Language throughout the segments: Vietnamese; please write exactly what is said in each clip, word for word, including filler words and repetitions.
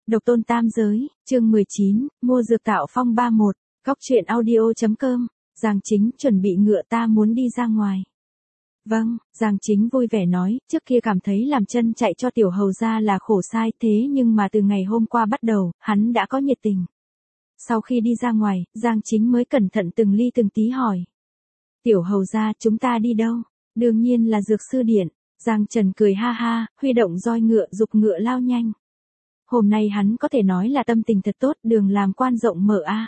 Độc tôn tam giới, chương mười chín, mua dược tạo phong ba một, góc truyện audio.com, Giang Chính chuẩn bị ngựa ta muốn đi ra ngoài. Vâng, Giang Chính vui vẻ nói, trước kia cảm thấy làm chân chạy cho tiểu hầu ra là khổ sai thế nhưng mà từ ngày hôm qua bắt đầu, hắn đã có nhiệt tình. Sau khi đi ra ngoài, Giang Chính mới cẩn thận từng ly từng tí hỏi. Tiểu hầu ra chúng ta đi đâu? Đương nhiên là dược sư điện. Giang Trần cười ha ha, huy động roi ngựa dục ngựa lao nhanh. Hôm nay hắn có thể nói là tâm tình thật tốt, đường làm quan rộng mở a. À.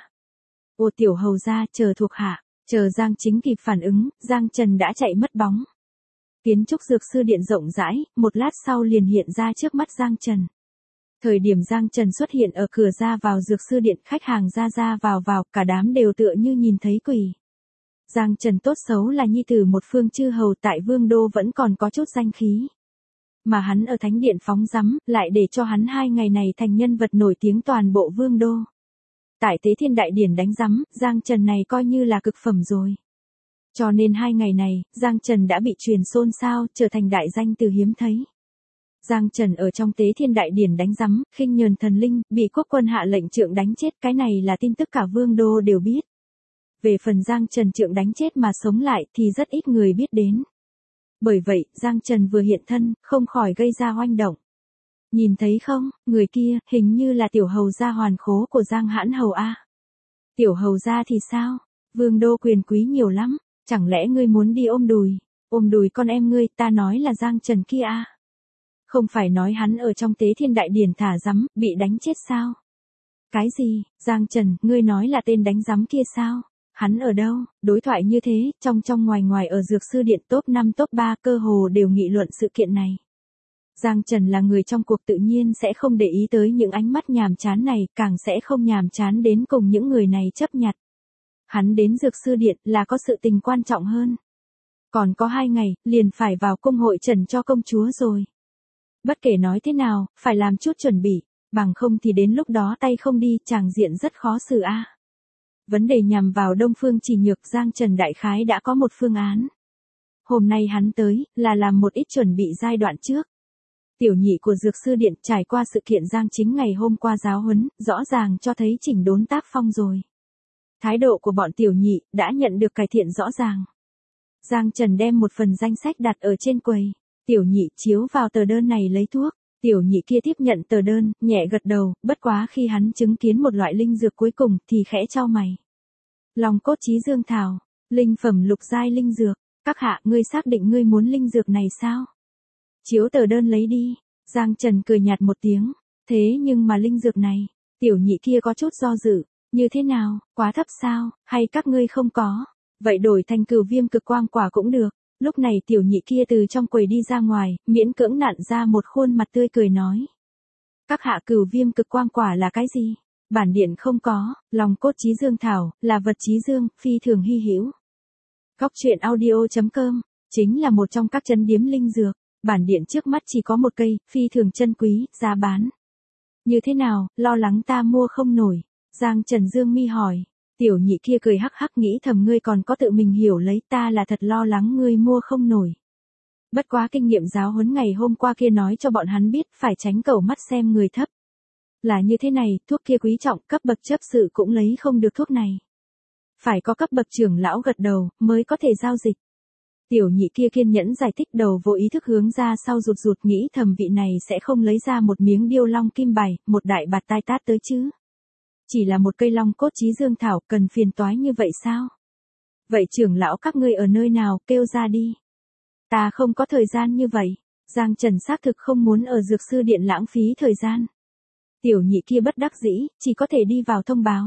Ô tiểu hầu ra chờ thuộc hạ, chờ Giang Chính kịp phản ứng, Giang Trần đã chạy mất bóng. Kiến trúc dược sư điện rộng rãi, một lát sau liền hiện ra trước mắt Giang Trần. Thời điểm Giang Trần xuất hiện ở cửa ra vào dược sư điện, khách hàng ra ra vào vào, cả đám đều tựa như nhìn thấy quỷ. Giang Trần tốt xấu là nhi tử một phương chư hầu tại Vương Đô vẫn còn có chút danh khí. Mà hắn ở thánh điện phóng rắm, lại để cho hắn hai ngày này thành nhân vật nổi tiếng toàn bộ Vương Đô. Tại Tế Thiên Đại Điển đánh rắm, Giang Trần này coi như là cực phẩm rồi. Cho nên hai ngày này, Giang Trần đã bị truyền xôn xao, trở thành đại danh từ hiếm thấy. Giang Trần ở trong Tế Thiên Đại Điển đánh rắm, khinh nhờn thần linh, bị quốc quân hạ lệnh trượng đánh chết, cái này là tin tức cả Vương Đô đều biết. Về phần Giang Trần trượng đánh chết mà sống lại thì rất ít người biết đến. Bởi vậy, Giang Trần vừa hiện thân, không khỏi gây ra oanh động. Nhìn thấy không, người kia, hình như là tiểu hầu gia hoàn khố của Giang Hãn Hầu A. Tiểu hầu gia thì sao? Vương Đô quyền quý nhiều lắm, chẳng lẽ ngươi muốn đi ôm đùi, ôm đùi con em ngươi, ta nói là Giang Trần kia A. Không phải nói hắn ở trong Tế Thiên Đại Điển thả rắm, bị đánh chết sao? Cái gì, Giang Trần, ngươi nói là tên đánh rắm kia sao? Hắn ở đâu? Đối thoại như thế, trong trong ngoài ngoài ở dược sư điện top năm top ba cơ hồ đều nghị luận sự kiện này. Giang Trần là người trong cuộc tự nhiên sẽ không để ý tới những ánh mắt nhàm chán này, càng sẽ không nhàm chán đến cùng những người này chấp nhặt. Hắn đến dược sư điện là có sự tình quan trọng hơn. Còn có hai ngày, liền phải vào cung hội trần cho công chúa rồi. Bất kể nói thế nào, phải làm chút chuẩn bị, bằng không thì đến lúc đó tay không đi, chàng diện rất khó xử a. À. Vấn đề nhằm vào Đông Phương Chỉ Nhược, Giang Trần đại khái đã có một phương án. Hôm nay hắn tới, là làm một ít chuẩn bị giai đoạn trước. Tiểu nhị của dược sư điện trải qua sự kiện Giang Chính ngày hôm qua giáo huấn, rõ ràng cho thấy chỉnh đốn tác phong rồi. Thái độ của bọn tiểu nhị đã nhận được cải thiện rõ ràng. Giang Trần đem một phần danh sách đặt ở trên quầy. Tiểu nhị chiếu vào tờ đơn này lấy thuốc. Tiểu nhị kia tiếp nhận tờ đơn, nhẹ gật đầu, bất quá khi hắn chứng kiến một loại linh dược cuối cùng thì khẽ chau mày. Long cốt chí dương thảo, linh phẩm lục giai linh dược, các hạ, ngươi xác định ngươi muốn linh dược này sao? Chiếu tờ đơn lấy đi. Giang Trần cười nhạt một tiếng, thế nhưng mà linh dược này, tiểu nhị kia có chút do dự, như thế nào, quá thấp sao, hay các ngươi không có, vậy đổi thành cửu viêm cực quang quả cũng được. Lúc này tiểu nhị kia từ trong quầy đi ra ngoài, miễn cưỡng nặn ra một khuôn mặt tươi cười nói. Các hạ, cửu viêm cực quang quả là cái gì? Bản điện không có, lòng cốt chí dương thảo, là vật chí dương, phi thường hy hữu. Góc truyện audio.com, chính là một trong các trấn điếm linh dược, bản điện trước mắt chỉ có một cây, phi thường chân quý, giá bán. Như thế nào, lo lắng ta mua không nổi? Giang Trần dương mi hỏi. Tiểu nhị kia cười hắc hắc nghĩ thầm ngươi còn có tự mình hiểu lấy, ta là thật lo lắng ngươi mua không nổi. Bất quá kinh nghiệm giáo huấn ngày hôm qua kia nói cho bọn hắn biết phải tránh cầu mắt xem người thấp. Là như thế này, thuốc kia quý trọng, cấp bậc chấp sự cũng lấy không được thuốc này. Phải có cấp bậc trưởng lão gật đầu, mới có thể giao dịch. Tiểu nhị kia kiên nhẫn giải thích, đầu vô ý thức hướng ra sau rụt rụt nghĩ thầm vị này sẽ không lấy ra một miếng điêu long kim bài, một đại bạt tai tát tới chứ. Chỉ là một cây long cốt chí dương thảo, cần phiền toái như vậy sao? Vậy trưởng lão các ngươi ở nơi nào, kêu ra đi. Ta không có thời gian như vậy. Giang Trần xác thực không muốn ở dược sư điện lãng phí thời gian. Tiểu nhị kia bất đắc dĩ, chỉ có thể đi vào thông báo.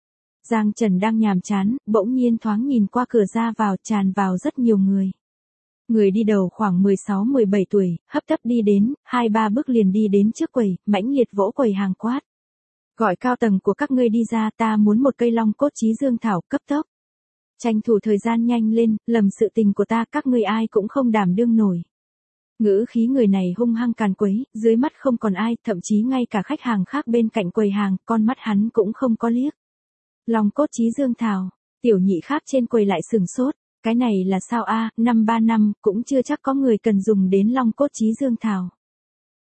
Giang Trần đang nhàm chán, bỗng nhiên thoáng nhìn qua cửa ra vào, tràn vào rất nhiều người. Người đi đầu khoảng mười sáu mười bảy tuổi, hấp tấp đi đến, hai ba bước liền đi đến trước quầy, mãnh liệt vỗ quầy hàng quát. Gọi cao tầng của các ngươi đi ra, ta muốn một cây long cốt chí dương thảo, cấp tốc. Tranh thủ thời gian nhanh lên, lầm sự tình của ta các ngươi ai cũng không đảm đương nổi. Ngữ khí người này hung hăng càn quấy, dưới mắt không còn ai, thậm chí ngay cả khách hàng khác bên cạnh quầy hàng, con mắt hắn cũng không có liếc. Long cốt chí dương thảo, tiểu nhị khác trên quầy lại sừng sốt, cái này là sao a, năm ba năm, cũng chưa chắc có người cần dùng đến long cốt chí dương thảo.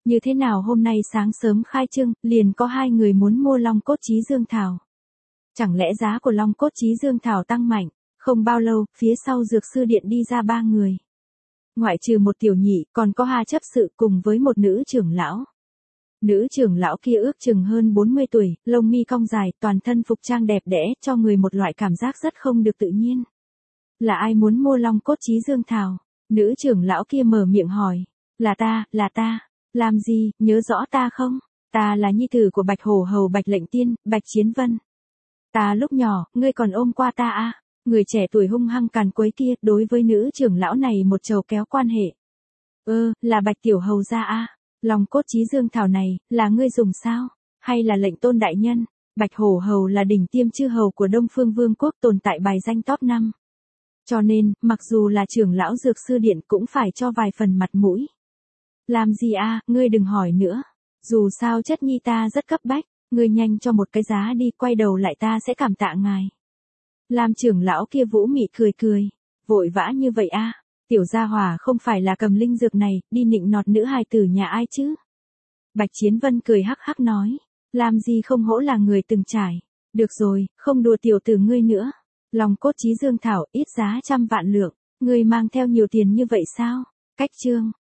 Như thế nào hôm nay sáng sớm khai trương, liền có hai người muốn mua long cốt trí dương thảo. Chẳng lẽ giá của long cốt trí dương thảo tăng mạnh? Không bao lâu, phía sau dược sư điện đi ra ba người. Ngoại trừ một tiểu nhị, còn có hai chấp sự cùng với một nữ trưởng lão. Nữ trưởng lão kia ước chừng hơn bốn mươi tuổi, lông mi cong dài, toàn thân phục trang đẹp đẽ, cho người một loại cảm giác rất không được tự nhiên. Là ai muốn mua long cốt trí dương thảo? Nữ trưởng lão kia mở miệng hỏi. Là ta, là ta. Làm gì, nhớ rõ ta không? Ta là nhi tử của Bạch Hổ Hầu Bạch Lệnh Tiên, Bạch Chiến Vân. Ta lúc nhỏ, ngươi còn ôm qua ta à? Người trẻ tuổi hung hăng càn quấy kia, đối với nữ trưởng lão này một trầu kéo quan hệ. Ơ, là Bạch Tiểu Hầu gia à? Long cốt trí dương thảo này, là ngươi dùng sao? Hay là lệnh tôn đại nhân? Bạch Hổ Hầu là đỉnh tiêm chư hầu của Đông Phương Vương quốc, tồn tại bài danh top năm. Cho nên, mặc dù là trưởng lão dược sư điện cũng phải cho vài phần mặt mũi. Làm gì à, ngươi đừng hỏi nữa. Dù sao chất nhi ta rất cấp bách, ngươi nhanh cho một cái giá đi, quay đầu lại ta sẽ cảm tạ ngài. Làm trưởng lão kia vũ mị cười cười. Vội vã như vậy à? Tiểu gia hỏa không phải là cầm linh dược này, đi nịnh nọt nữ hài tử nhà ai chứ? Bạch Chiến Vân cười hắc hắc nói. Làm gì không hỗ là người từng trải. Được rồi, không đùa tiểu tử ngươi nữa. Long cốt trí dương thảo ít giá trăm vạn lượng. Ngươi mang theo nhiều tiền như vậy sao? Cách chương.